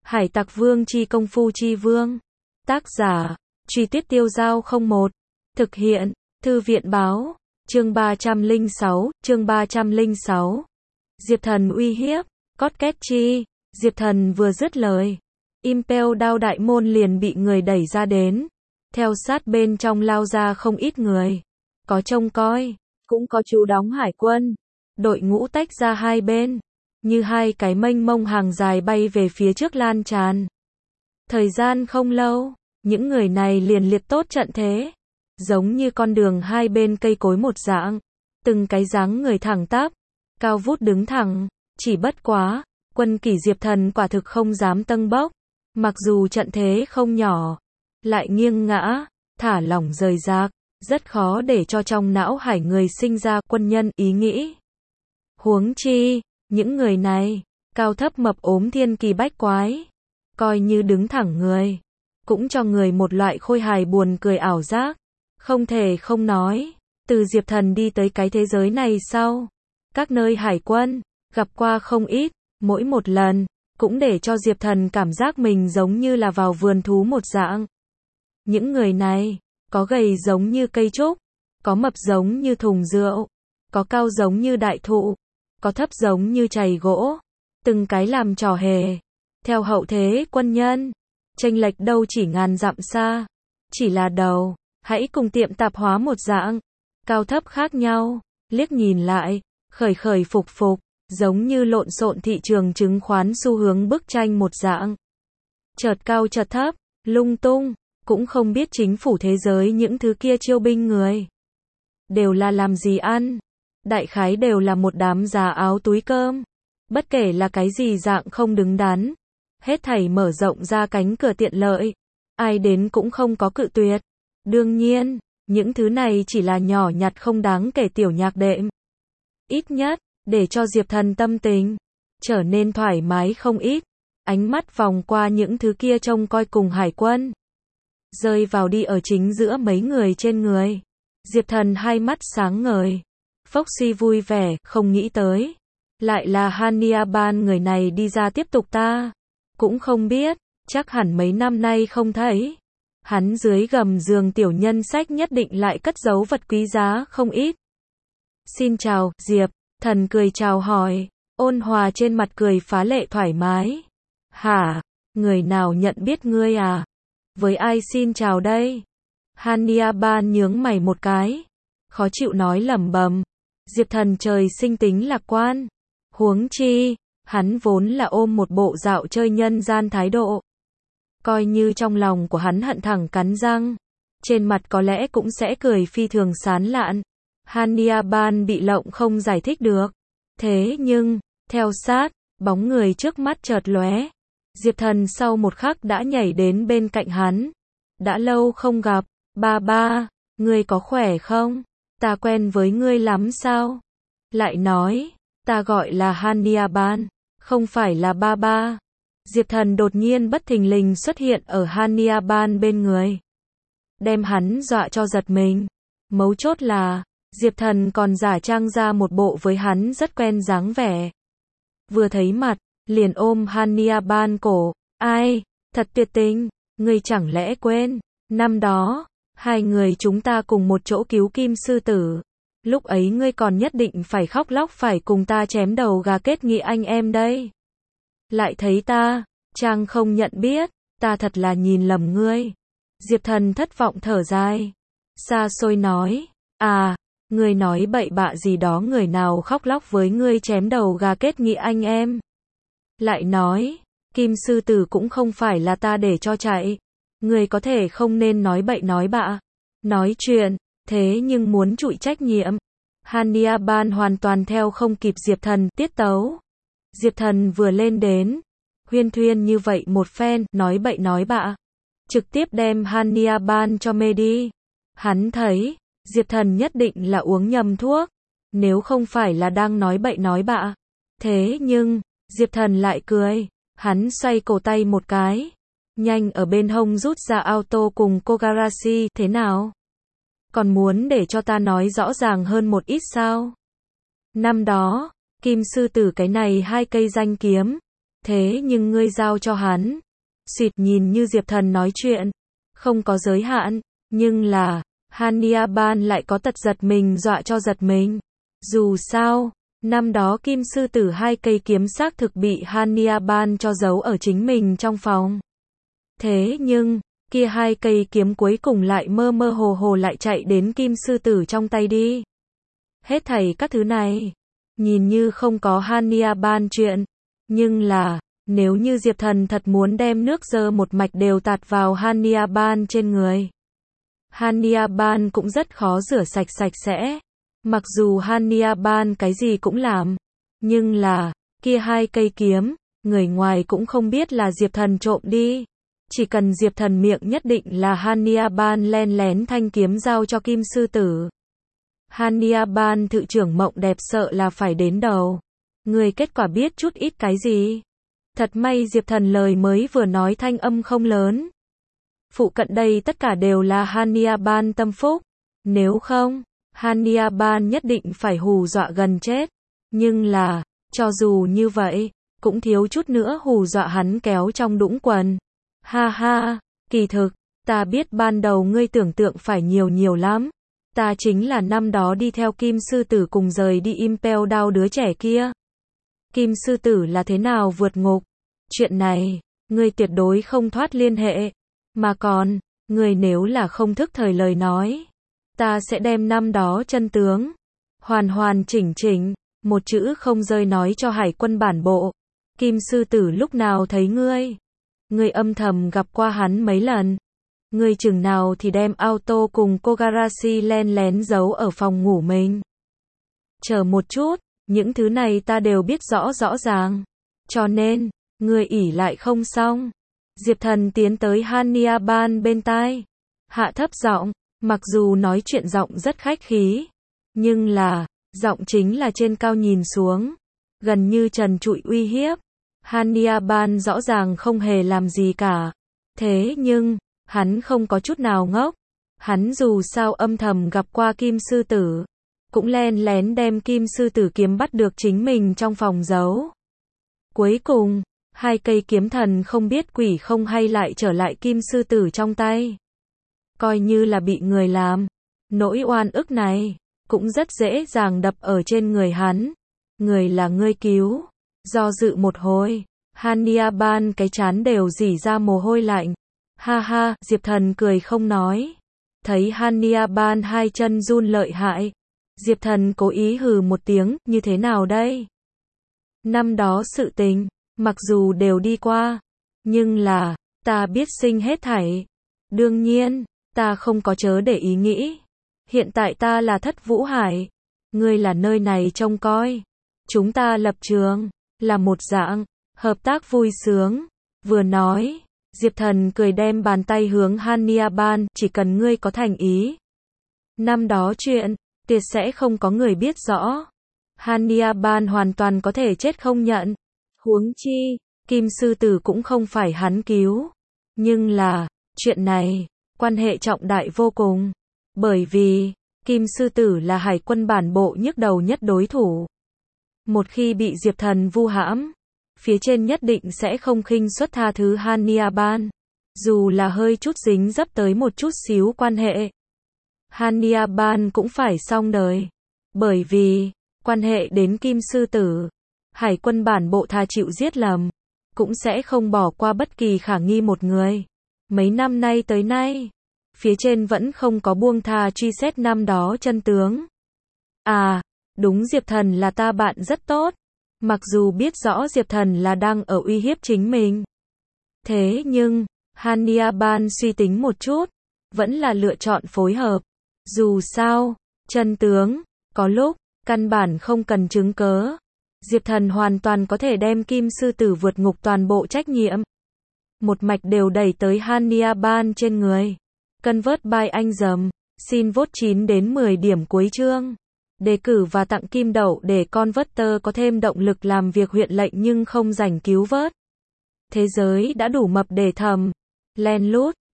Hải Tặc Vương chi công phu chi vương. Tác giả, Truy Tuyết Tiêu Dao 01. Thực hiện, Thư viện báo. Chương 306. Diệp Thần uy hiếp, cót két chi. Diệp Thần vừa dứt lời, Impel Down đại môn liền bị người đẩy ra đến. Theo sát bên trong lao ra không ít người. Có trông coi, cũng có chú đóng hải quân. Đội ngũ tách ra hai bên, như hai cái mênh mông hàng dài bay về phía trước lan tràn. Thời gian không lâu, những người này liền liệt tốt trận thế, giống như con đường hai bên cây cối một dạng, từng cái dáng người thẳng tắp, cao vút đứng thẳng, chỉ bất quá, quân kỷ Diệp Thần quả thực không dám tâng bốc, mặc dù trận thế không nhỏ, lại nghiêng ngã, thả lỏng rời rạc, rất khó để cho trong não hải người sinh ra quân nhân ý nghĩ. Huống chi, những người này, cao thấp mập ốm thiên kỳ bách quái, coi như đứng thẳng người, cũng cho người một loại khôi hài buồn cười ảo giác. Không thể không nói, từ Diệp Thần đi tới cái thế giới này sau, các nơi hải quân, gặp qua không ít, mỗi một lần, cũng để cho Diệp Thần cảm giác mình giống như là vào vườn thú một dạng. Những người này, có gầy giống như cây trúc, có mập giống như thùng rượu, có cao giống như đại thụ, có thấp giống như chày gỗ, từng cái làm trò hề. Theo hậu thế quân nhân, chênh lệch đâu chỉ ngàn dặm xa, chỉ là đầu, hãy cùng tiệm tạp hóa một dạng, cao thấp khác nhau, liếc nhìn lại, khởi khởi phục phục, giống như lộn xộn thị trường chứng khoán xu hướng bức tranh một dạng. Chợt cao chợt thấp, lung tung, cũng không biết chính phủ thế giới những thứ kia chiêu binh người đều là làm gì ăn. Đại khái đều là một đám già áo túi cơm. Bất kể là cái gì dạng không đứng đắn, hết thảy mở rộng ra cánh cửa tiện lợi, ai đến cũng không có cự tuyệt. Đương nhiên, những thứ này chỉ là nhỏ nhặt không đáng kể tiểu nhạc đệm. Ít nhất, để cho Diệp Thần tâm tình trở nên thoải mái không ít. Ánh mắt vòng qua những thứ kia trông coi cùng hải quân, rơi vào đi ở chính giữa mấy người trên người. Diệp Thần hai mắt sáng ngời. Foxy vui vẻ, không nghĩ tới. Lại là Hannibal người này đi ra tiếp tục ta. Cũng không biết, chắc hẳn mấy năm nay không thấy. Hắn dưới gầm giường tiểu nhân sách nhất định lại cất giấu vật quý giá không ít. Xin chào, Diệp Thần cười chào hỏi, ôn hòa trên mặt cười phá lệ thoải mái. Hả, người nào nhận biết ngươi à? Với ai xin chào đây? Hannibal nhướng mày một cái, khó chịu nói lẩm bẩm. Diệp Thần trời sinh tính lạc quan. Huống chi, hắn vốn là ôm một bộ dạo chơi nhân gian thái độ. Coi như trong lòng của hắn hận thẳng cắn răng, trên mặt có lẽ cũng sẽ cười phi thường sán lạn. Hannibal bị lộng không giải thích được. Thế nhưng, theo sát, bóng người trước mắt chợt lóe. Diệp Thần sau một khắc đã nhảy đến bên cạnh hắn. Đã lâu không gặp, ba, ngươi có khỏe không? Ta quen với ngươi lắm sao? Lại nói, ta gọi là Hannibal, không phải là ba. Diệp Thần đột nhiên bất thình lình xuất hiện ở Hannibal bên người, đem hắn dọa cho giật mình. Mấu chốt là, Diệp Thần còn giả trang ra một bộ với hắn rất quen dáng vẻ. Vừa thấy mặt, liền ôm Hannibal cổ. Ai, thật tuyệt tình, ngươi chẳng lẽ quên, năm đó, hai người chúng ta cùng một chỗ cứu Kim Sư Tử. Lúc ấy ngươi còn nhất định phải khóc lóc phải cùng ta chém đầu gà kết nghĩa anh em đây. Lại thấy ta, Trang không nhận biết, ta thật là nhìn lầm ngươi. Diệp Thần thất vọng thở dài, xa xôi nói, ngươi nói bậy bạ gì đó, người nào khóc lóc với ngươi chém đầu gà kết nghĩa anh em. Lại nói, Kim Sư Tử cũng không phải là ta để cho chạy. Ngươi có thể không nên nói bậy nói bạ. Nói chuyện, thế nhưng muốn chịu trách nhiệm. Hannibal hoàn toàn theo không kịp Diệp Thần tiết tấu. Diệp Thần vừa lên đến, huyên thuyên như vậy một phen, nói bậy nói bạ, trực tiếp đem Hannibal cho mê đi. Hắn thấy, Diệp Thần nhất định là uống nhầm thuốc, nếu không phải là đang nói bậy nói bạ. Thế nhưng, Diệp Thần lại cười, hắn xoay cổ tay một cái, nhanh ở bên hông rút ra auto cùng Kogarashi. Thế nào? Còn muốn để cho ta nói rõ ràng hơn một ít sao? Năm đó, Kim Sư Tử cái này hai cây danh kiếm, Thế nhưng ngươi giao cho hắn. Xịt, nhìn như Diệp Thần nói chuyện không có giới hạn, nhưng là Hania Ban lại có tật giật mình dọa cho giật mình. Dù sao, năm đó Kim Sư Tử 2 cây kiếm xác thực bị Hania Ban cho giấu ở chính mình trong phòng. Thế nhưng, kia 2 cây kiếm cuối cùng lại mơ mơ hồ hồ lại chạy đến Kim Sư Tử trong tay đi. Hết thảy các thứ này, nhìn như không có Hania Ban chuyện, nhưng là, nếu như Diệp Thần thật muốn đem nước dơ một mạch đều tạt vào Hania Ban trên người, Hania Ban cũng rất khó rửa sạch sạch sẽ. Mặc dù Hania Ban cái gì cũng làm, nhưng là, kia 2 cây kiếm, người ngoài cũng không biết là Diệp Thần trộm đi. Chỉ cần Diệp Thần miệng nhất định là Hania Ban len lén thanh kiếm giao cho Kim Sư Tử. Hania Ban thự trưởng mộng đẹp sợ là phải đến đầu. Người kết quả biết chút ít cái gì? Thật may Diệp Thần lời mới vừa nói thanh âm không lớn. Phụ cận đây tất cả đều là Hania Ban tâm phúc. Nếu không, Hania Ban nhất định phải hù dọa gần chết. Nhưng là, cho dù như vậy, cũng thiếu chút nữa hù dọa hắn kéo trong đũng quần. Ha ha, kỳ thực, ta biết ban đầu ngươi tưởng tượng phải nhiều lắm. Ta chính là năm đó đi theo Kim Sư Tử cùng rời đi Impel Down đứa trẻ kia. Kim Sư Tử là thế nào vượt ngục? Chuyện này, ngươi tuyệt đối không thoát liên hệ. Mà còn, ngươi nếu là không thức thời lời nói, ta sẽ đem năm đó chân tướng hoàn chỉnh, một chữ không rơi nói cho Hải quân bản bộ. Kim Sư Tử lúc nào thấy ngươi? Ngươi âm thầm gặp qua hắn mấy lần? Ngươi chừng nào thì đem auto cùng Kogarashi len lén giấu ở phòng ngủ mình? Chờ một chút, những thứ này ta đều biết rõ ràng. Cho nên, ngươi ỉ lại không xong. Diệp Thần tiến tới Hania Ban bên tai, hạ thấp giọng, mặc dù nói chuyện giọng rất khách khí, nhưng là, giọng chính là trên cao nhìn xuống, gần như trần trụi uy hiếp. Hania Ban rõ ràng không hề làm gì cả. Thế nhưng, hắn không có chút nào ngốc. Hắn dù sao âm thầm gặp qua Kim Sư Tử, cũng len lén đem Kim Sư Tử kiếm bắt được chính mình trong phòng giấu. Cuối cùng, 2 cây kiếm thần không biết quỷ không hay lại trở lại Kim Sư Tử trong tay. Coi như là bị người làm, nỗi oan ức này cũng rất dễ dàng đập ở trên người hắn. Người là ngươi cứu. Do dự một hồi, Hania Ban cái trán đều rỉ ra mồ hôi lạnh. Ha ha, Diệp Thần cười không nói. Thấy Hania Ban 2 chân run lợi hại, Diệp Thần cố ý hừ một tiếng, như thế nào đây? Năm đó sự tình, mặc dù đều đi qua, nhưng là, ta biết sinh hết thảy. Đương nhiên, ta không có chớ để ý nghĩ. Hiện tại ta là Thất Vũ Hải, ngươi là nơi này trông coi. Chúng ta lập trường, là một dạng, hợp tác vui sướng. Vừa nói, Diệp Thần cười đem bàn tay hướng Hania Ban, chỉ cần ngươi có thành ý. Năm đó chuyện, tuyệt sẽ không có người biết rõ. Hania Ban hoàn toàn có thể chết không nhận. Huống chi, Kim Sư Tử cũng không phải hắn cứu. Nhưng là, chuyện này, quan hệ trọng đại vô cùng. Bởi vì, Kim Sư Tử là Hải quân bản bộ nhức đầu nhất đối thủ. Một khi bị Diệp Thần vu hãm, phía trên nhất định sẽ không khinh suất tha thứ Hania Ban. Dù là hơi chút dính dấp tới một chút xíu quan hệ, Hania Ban cũng phải xong đời. Bởi vì, quan hệ đến Kim Sư Tử, Hải quân bản bộ thà chịu giết lầm, cũng sẽ không bỏ qua bất kỳ khả nghi một người. Mấy năm nay tới nay, phía trên vẫn không có buông tha truy xét năm đó chân tướng. À, đúng, Diệp Thần là ta bạn rất tốt. Mặc dù biết rõ Diệp Thần là đang ở uy hiếp chính mình. Thế nhưng, Hania Ban suy tính một chút, vẫn là lựa chọn phối hợp. Dù sao, chân tướng, có lúc, căn bản không cần chứng cớ. Diệp Thần hoàn toàn có thể đem Kim Sư Tử vượt ngục toàn bộ trách nhiệm. Một mạch đều đẩy tới Hania Ban trên người. Convert by anh dầm. Xin vote 9 đến 10 điểm cuối chương. Đề cử và tặng kim đậu để Converter có thêm động lực làm việc huyện lệnh nhưng không rảnh cứu vớt. Thế giới đã đủ mập để thầm. Len lút.